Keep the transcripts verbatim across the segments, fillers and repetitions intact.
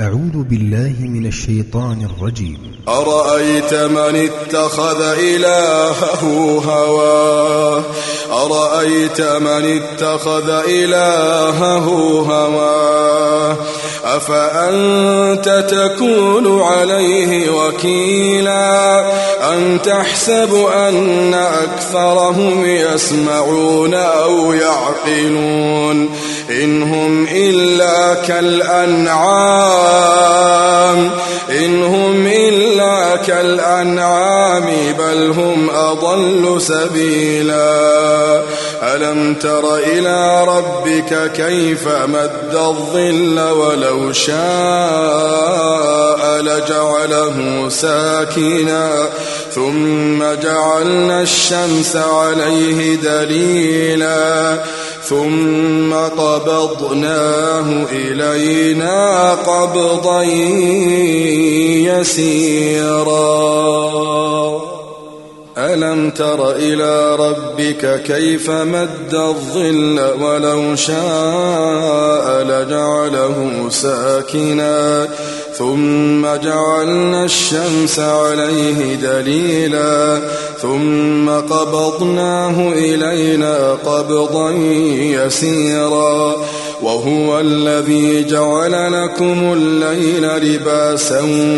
أعوذ بالله من الشيطان الرجيم. أرأيت من اتخذ إلهه هواه أرأيت من اتخذ إلهه هواه أفأنت تكون عليه وكيلا أم تحسب أن أكثرهم يسمعون أو يعقلون إن هم إلا كالأنعام إن هم إلا كالأنعام بل هم أضل سبيلا ألم تر إلى ربك كيف مد الظل ولو شاء لجعله ساكنا ثم جعلنا الشمس عليه دليلا ثم قبضناه إلينا قبضا يسيرا ألم تر إلى ربك كيف مد الظل ولو شاء لجعله ساكنا ثم جعلنا الشمس عليه دليلا ثم قبضناه إلينا قبضا يسيرا وهو الذي جعل لكم الليل لباسا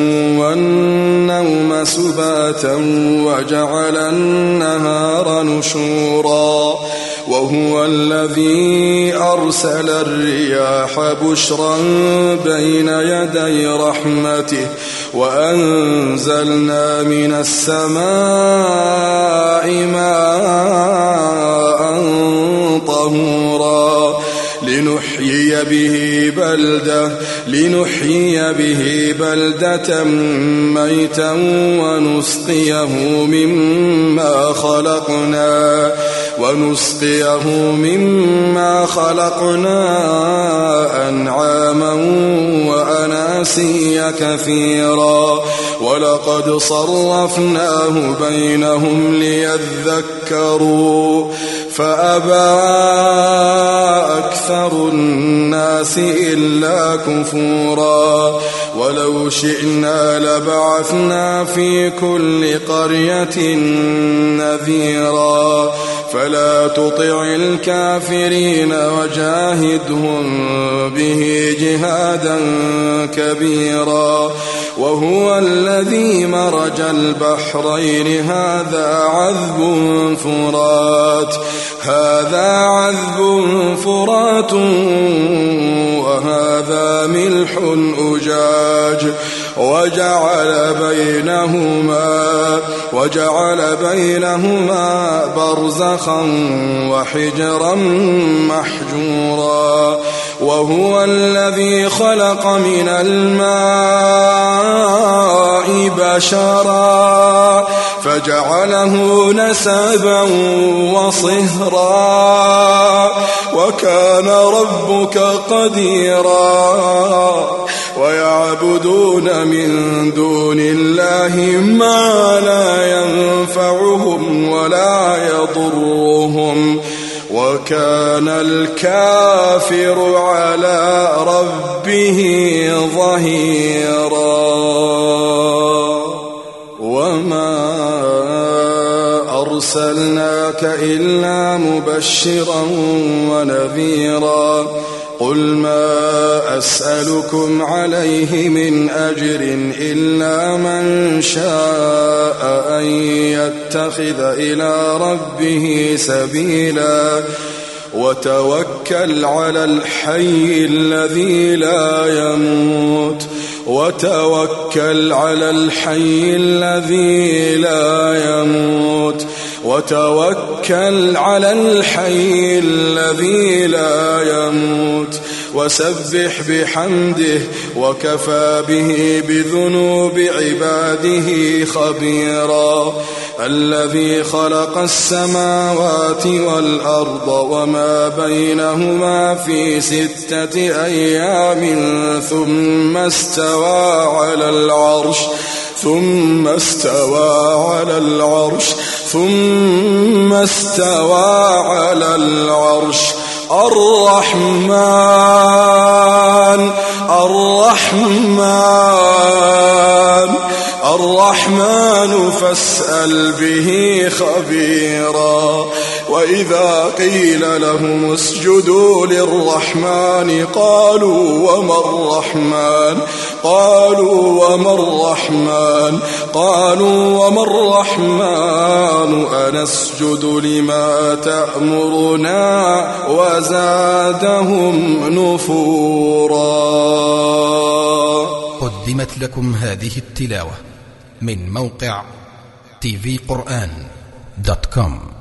والنوم سباتا وجعل النهار نشورا وهو الذي أرسل الرياح بشرا بين يدي رحمته وأنزلنا من السماء ماء طهورا لنحيي به بلدة لنحيي به بلدة ميتا ونسقيه مما خلقنا ونسقيه مما خلقنا أنعاما وأناسيا كثيرا ولقد صرفناه بينهم ليذكروا فأبى أكثر الناس إلا كفورا ولو شئنا لبعثنا في كل قرية نذيرا فلا تطع الكافرين وجاهدهم به جهادا كبيرا وهو الذي مرج البحرين هذا عذب فرات هذا عذب فرات وهذا ملح أجاج وجعل بينهما وجعل بينهما برزخا وحجرا محجورا وهو الذي خلق من الماء بشرا فجعله نسبا وصهرا وكان ربك قديرا ويعبدون من دون الله ما لا ينفعهم ولا يضرهم وكان الكافر على ربه ظهيرا وما أرسلناك إلا مبشرا ونذيرا قل ما أسألكم عليه من أجر إلا من شاء أن يتخذ إلى ربه سبيلا وتوكل على الحي الذي لا يموت وتوكل على الحي الذي لا يموت وتوكل على الحي الذي لا يموت وسبح بحمده وكفى به بذنوب عباده خبيرا الذي خلق السماوات والأرض وما بينهما في ستة أيام ثم استوى على العرش ثم استوى على العرش ثم استوى على العرش الرحمن الرحمن الرحمن فاسأل به خبيرا. وإذا قيل لهم اسجدوا للرحمن قالوا وما الرحمن قالوا وما الرحمن قالوا وما الرحمن أنسجد لما تأمرنا وزادهم نفورا. قدمت لكم هذه التلاوة من موقع تي في قرآن دوت كوم.